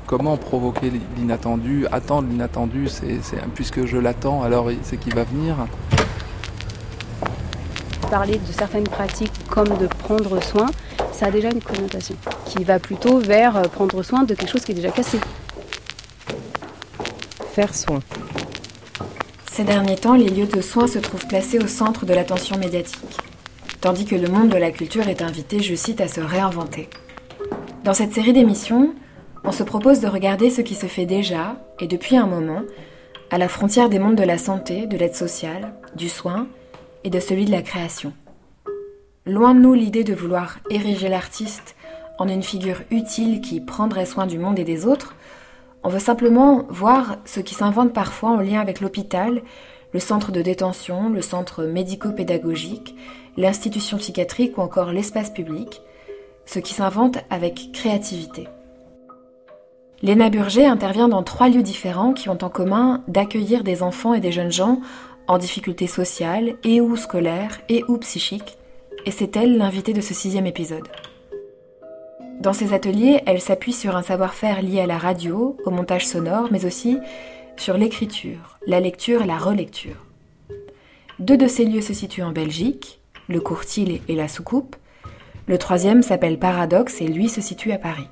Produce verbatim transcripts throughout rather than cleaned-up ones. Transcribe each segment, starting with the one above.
comment provoquer l'inattendu, attendre l'inattendu, c'est, c'est, puisque je l'attends, alors c'est qu'il va venir. Parler de certaines pratiques comme de prendre soin, ça a déjà une connotation qui va plutôt vers prendre soin de quelque chose qui est déjà cassé. Faire soin. Ces derniers temps, les lieux de soins se trouvent placés au centre de l'attention médiatique, tandis que le monde de la culture est invité, je cite, à se réinventer. Dans cette série d'émissions, on se propose de regarder ce qui se fait déjà, et depuis un moment, à la frontière des mondes de la santé, de l'aide sociale, du soin et de celui de la création. Loin de nous l'idée de vouloir ériger l'artiste en une figure utile qui prendrait soin du monde et des autres, on veut simplement voir ce qui s'invente parfois en lien avec l'hôpital, le centre de détention, le centre médico-pédagogique, l'institution psychiatrique ou encore l'espace public, ce qui s'invente avec créativité. Léna Burger intervient dans trois lieux différents qui ont en commun d'accueillir des enfants et des jeunes gens en difficulté sociale et ou scolaire et ou psychique, et c'est elle l'invitée de ce sixième épisode. Dans ces ateliers, elle s'appuie sur un savoir-faire lié à la radio, au montage sonore, mais aussi sur l'écriture, la lecture et la relecture. Deux de ces lieux se situent en Belgique, le Courtil et la Soucoupe. Le troisième s'appelle Paradoxe et lui se situe à Paris.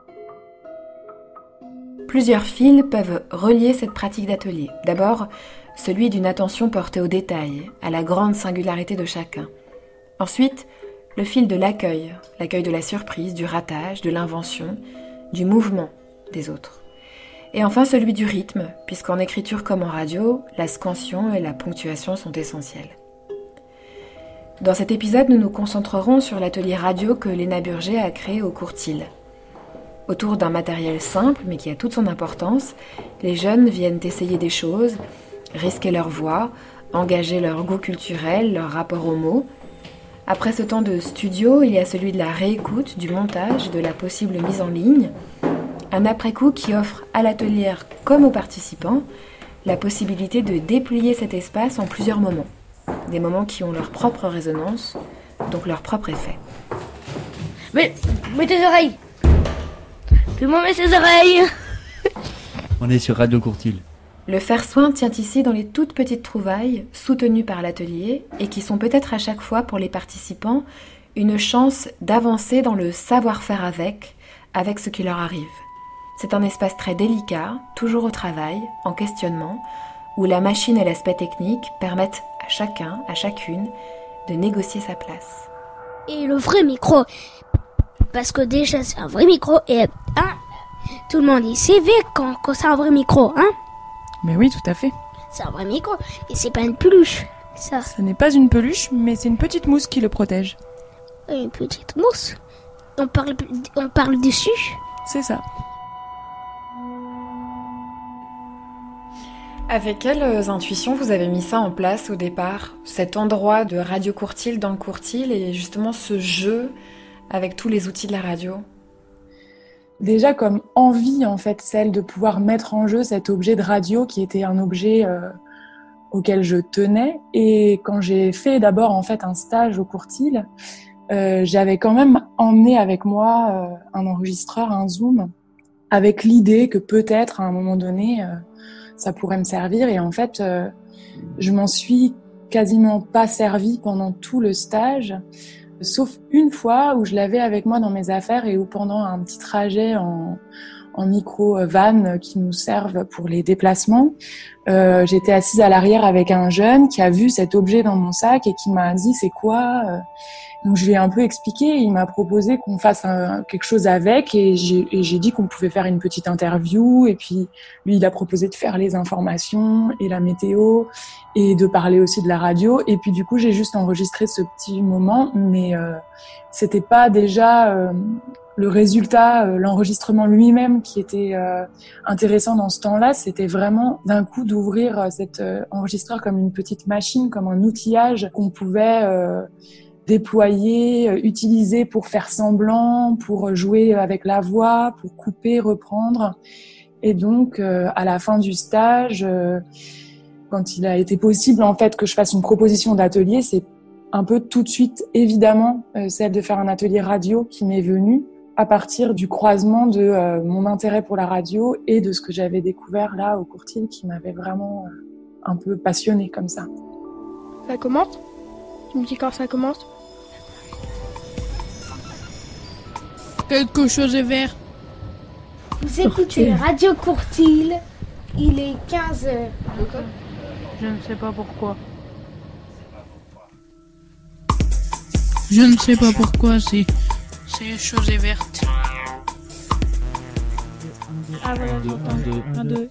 Plusieurs fils peuvent relier cette pratique d'atelier. D'abord, celui d'une attention portée au détail, à la grande singularité de chacun. Ensuite, le fil de l'accueil, l'accueil de la surprise, du ratage, de l'invention, du mouvement des autres. Et enfin celui du rythme, puisqu'en écriture comme en radio, la scansion et la ponctuation sont essentielles. Dans cet épisode, nous nous concentrerons sur l'atelier radio que Léna Burger a créé au Courtil. Autour d'un matériel simple, mais qui a toute son importance, les jeunes viennent essayer des choses, risquer leur voix, engager leur goût culturel, leur rapport aux mots. Après ce temps de studio, il y a celui de la réécoute, du montage, de la possible mise en ligne. Un après-coup qui offre à l'atelier comme aux participants la possibilité de déplier cet espace en plusieurs moments. Des moments qui ont leur propre résonance, donc leur propre effet. Mais, mets tes oreilles. Tout le monde met ses oreilles. On est sur Radio Courtil. Le faire soin tient ici dans les toutes petites trouvailles soutenues par l'atelier et qui sont peut-être à chaque fois pour les participants une chance d'avancer dans le savoir-faire avec, avec ce qui leur arrive. C'est un espace très délicat, toujours au travail, en questionnement, où la machine et l'aspect technique permettent à chacun, à chacune, de négocier sa place. Et le vrai micro, parce que déjà c'est un vrai micro et hein, tout le monde dit c'est vrai quand, quand c'est un vrai micro, hein. Mais oui, tout à fait. C'est un vrai micro et c'est pas une peluche, ça. Ce n'est pas une peluche, mais c'est une petite mousse qui le protège. Une petite mousse. On parle, on parle dessus. C'est ça. Avec quelles intuitions vous avez mis ça en place au départ ? Cet endroit de Radio Courtil dans le Courtil et justement ce jeu avec tous les outils de la radio ? Déjà comme envie, en fait, celle de pouvoir mettre en jeu cet objet de radio qui était un objet euh, auquel je tenais. Et quand j'ai fait d'abord en fait un stage au Courtil, euh, j'avais quand même emmené avec moi euh, un enregistreur, un Zoom, avec l'idée que peut-être à un moment donné, euh, ça pourrait me servir. Et en fait, euh, je m'en suis quasiment pas servie pendant tout le stage. Sauf une fois où je l'avais avec moi dans mes affaires et où pendant un petit trajet en, en micro-van qui nous servent pour les déplacements, euh, j'étais assise à l'arrière avec un jeune qui a vu cet objet dans mon sac et qui m'a dit « c'est quoi ?» Donc je lui ai un peu expliqué, il m'a proposé qu'on fasse un, quelque chose avec et j'ai, et j'ai dit qu'on pouvait faire une petite interview et puis lui il a proposé de faire les informations et la météo et de parler aussi de la radio et puis du coup j'ai juste enregistré ce petit moment mais euh, c'était pas déjà euh, le résultat, euh, l'enregistrement lui-même qui était euh, intéressant dans ce temps-là, c'était vraiment d'un coup d'ouvrir euh, cet euh, enregistreur comme une petite machine, comme un outillage qu'on pouvait euh, déployer, euh, utiliser pour faire semblant, pour jouer avec la voix, pour couper, reprendre. Et donc, euh, à la fin du stage, euh, quand il a été possible en fait que je fasse une proposition d'atelier, c'est un peu tout de suite évidemment euh, celle de faire un atelier radio qui m'est venue à partir du croisement de euh, mon intérêt pour la radio et de ce que j'avais découvert là au Courtille qui m'avait vraiment euh, un peu passionnée comme ça. Ça commence ? Tu me dis quand ça commence ? Quelque chose est vert. Vous écoutez Radio Courtille, il est quinze heures. Je ne sais pas pourquoi. Je ne sais pas pourquoi, c'est... c'est chose est verte. Ah voilà, un, deux, un, deux.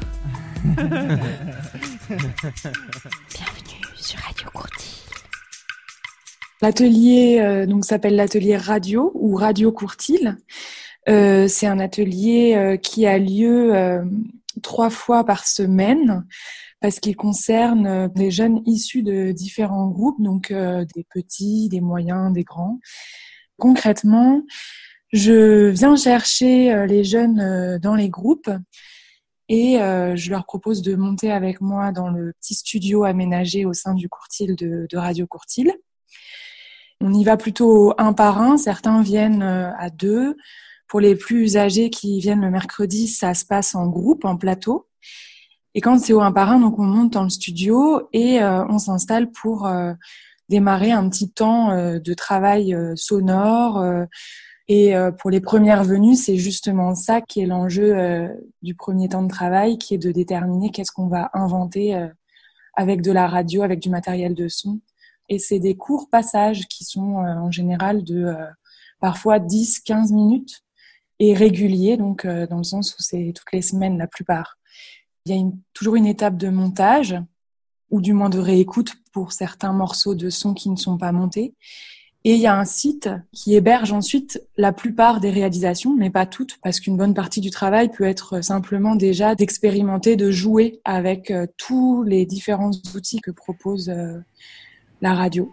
Bienvenue sur Radio Courtille. L'atelier euh, donc s'appelle l'atelier radio ou Radio Courtille. Euh, c'est un atelier euh, qui a lieu euh, trois fois par semaine parce qu'il concerne euh, des jeunes issus de différents groupes, donc euh, des petits, des moyens, des grands. Concrètement, je viens chercher euh, les jeunes euh, dans les groupes et euh, je leur propose de monter avec moi dans le petit studio aménagé au sein du Courtille de, de Radio Courtille. On y va plutôt un par un, certains viennent à deux. Pour les plus âgés qui viennent le mercredi, ça se passe en groupe, en plateau. Et quand c'est au un par un, donc on monte dans le studio et euh, on s'installe pour euh, démarrer un petit temps euh, de travail euh, sonore. Euh, et euh, pour les premières venues, c'est justement ça qui est l'enjeu euh, du premier temps de travail, qui est de déterminer qu'est-ce qu'on va inventer euh, avec de la radio, avec du matériel de son. Et c'est des courts passages qui sont euh, en général de euh, parfois dix à quinze minutes et réguliers, donc euh, dans le sens où c'est toutes les semaines la plupart. Il y a une, toujours une étape de montage, ou du moins de réécoute pour certains morceaux de son qui ne sont pas montés. Et il y a un site qui héberge ensuite la plupart des réalisations, mais pas toutes, parce qu'une bonne partie du travail peut être simplement déjà d'expérimenter, de jouer avec euh, tous les différents outils que propose euh, la radio.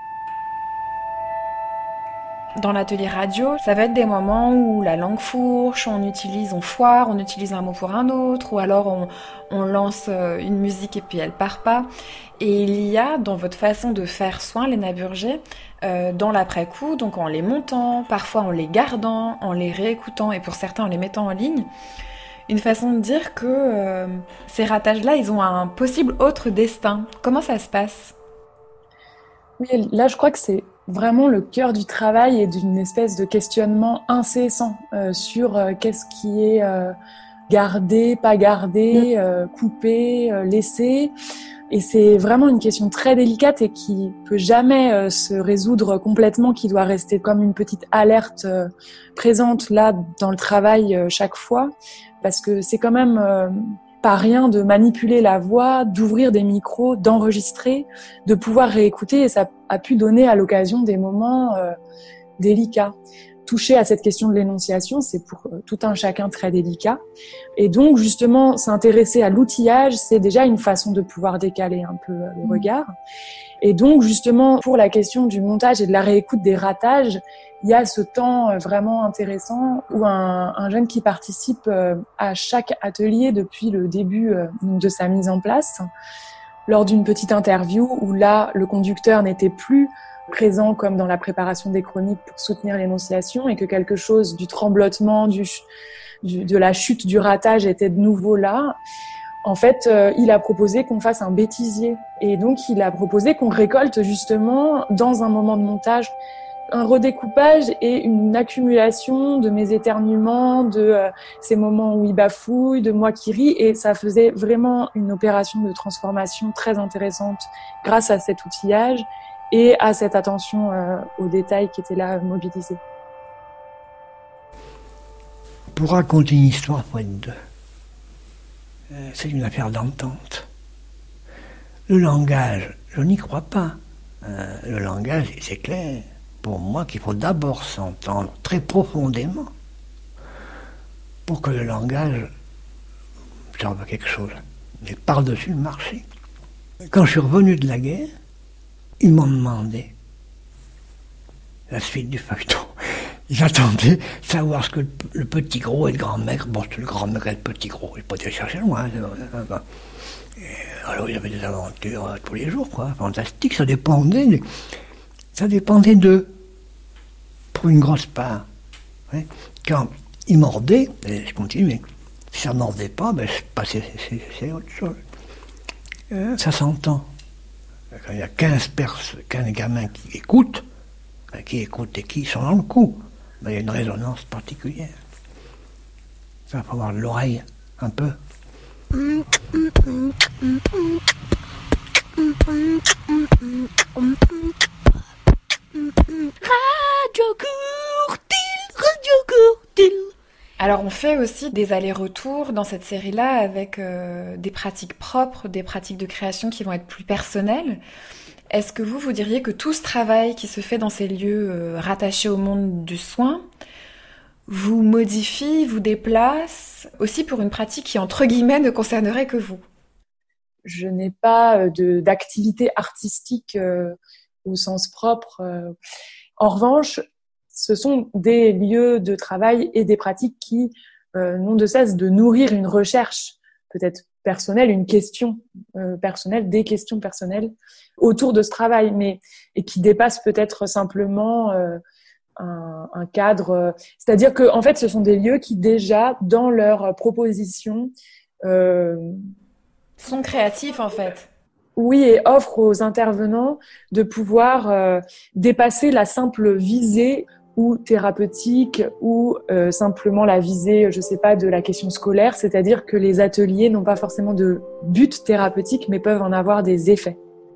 Dans l'atelier radio, ça va être des moments où la langue fourche, on utilise, on foire, on utilise un mot pour un autre, ou alors on, on lance une musique et puis elle part pas. Et il y a dans votre façon de faire soin, Léna Burger, euh, dans l'après-coup, donc en les montant, parfois en les gardant, en les réécoutant et pour certains en les mettant en ligne, une façon de dire que euh, ces ratages-là, ils ont un possible autre destin. Comment ça se passe ? Oui, là, je crois que c'est vraiment le cœur du travail et d'une espèce de questionnement incessant euh, sur euh, qu'est-ce qui est euh, gardé, pas gardé, euh, coupé, euh, laissé. Et c'est vraiment une question très délicate et qui peut jamais euh, se résoudre complètement, qui doit rester comme une petite alerte euh, présente là dans le travail euh, chaque fois, parce que c'est quand même euh, pas rien de manipuler la voix, d'ouvrir des micros, d'enregistrer, de pouvoir réécouter, et ça a pu donner à l'occasion des moments euh, délicats. Toucher à cette question de l'énonciation, c'est pour euh, tout un chacun très délicat. Et donc, justement, s'intéresser à l'outillage, c'est déjà une façon de pouvoir décaler un peu euh, le regard. Et donc, justement, pour la question du montage et de la réécoute des ratages, il y a ce temps vraiment intéressant où un, un jeune qui participe à chaque atelier depuis le début de sa mise en place, lors d'une petite interview où là, le conducteur n'était plus présent comme dans la préparation des chroniques pour soutenir l'énonciation et que quelque chose du tremblotement, du, du, de la chute du ratage était de nouveau là. En fait, euh, il a proposé qu'on fasse un bêtisier. Et donc, il a proposé qu'on récolte justement, dans un moment de montage, un redécoupage et une accumulation de mes éternuements, de euh, ces moments où il bafouille, de moi qui ris. Et ça faisait vraiment une opération de transformation très intéressante grâce à cet outillage et à cette attention euh, aux détails qui était là mobilisée. Pour raconter une histoire, pour être deux, euh, c'est une affaire d'entente. Le langage, je n'y crois pas. Euh, le langage, c'est clair. Pour moi, qu'il faut d'abord s'entendre très profondément pour que le langage serve à quelque chose, mais par-dessus le marché. Quand je suis revenu de la guerre, ils m'ont demandé la suite du feuilleton. Ils attendaient savoir ce que le petit gros et le grand maigre, bon, c'est le grand maigre et le petit gros, ils pouvaient chercher loin. Et alors, il y avait des aventures euh, tous les jours, quoi, fantastiques, ça dépendait. Des... Ça dépendait d'eux, pour une grosse part. Ouais. Quand il mordait, ben, je continuais. Si ça ne mordait pas, ben, je passais, c'est, c'est autre chose. Euh, ça s'entend. Quand il y a quinze, pers- quinze gamins qui écoutent, ben, qui écoutent et qui sont dans le coup, ben, il y a une résonance particulière. Ça faut avoir de l'oreille, un peu. Radio Courtille, Radio Courtille. Alors on fait aussi des allers-retours dans cette série-là avec euh, des pratiques propres, des pratiques de création qui vont être plus personnelles. Est-ce que vous, vous diriez que tout ce travail qui se fait dans ces lieux euh, rattachés au monde du soin vous modifie, vous déplace, aussi pour une pratique qui, entre guillemets, ne concernerait que vous? Je n'ai pas de, d'activité artistique euh, au sens propre. Euh. En revanche, ce sont des lieux de travail et des pratiques qui euh, n'ont de cesse de nourrir une recherche, peut-être personnelle, une question euh, personnelle, des questions personnelles autour de ce travail, mais et qui dépassent peut-être simplement euh, un, un cadre. C'est-à-dire que, en fait, ce sont des lieux qui déjà, dans leur proposition, euh, sont créatifs en fait. Oui, et offrent aux intervenants de pouvoir euh, dépasser la simple visée ou thérapeutique ou euh, simplement la visée, je sais pas, de la question scolaire, c'est-à-dire que les ateliers n'ont pas forcément de but thérapeutique, mais peuvent en avoir des effets.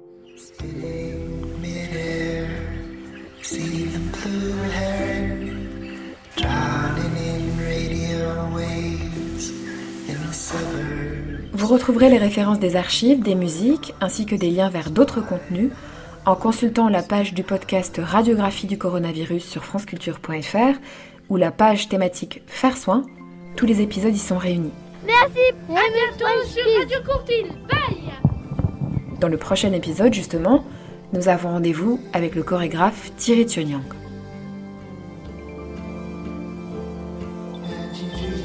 Vous retrouverez les références des archives, des musiques, ainsi que des liens vers d'autres contenus en consultant la page du podcast Radiographie du coronavirus sur franceculture point f r ou la page thématique Faire soin. Tous les épisodes y sont réunis. Merci, à bientôt sur Radio Courtille. Bye. Dans le prochain épisode, justement, nous avons rendez-vous avec le chorégraphe Thierry Thionyang.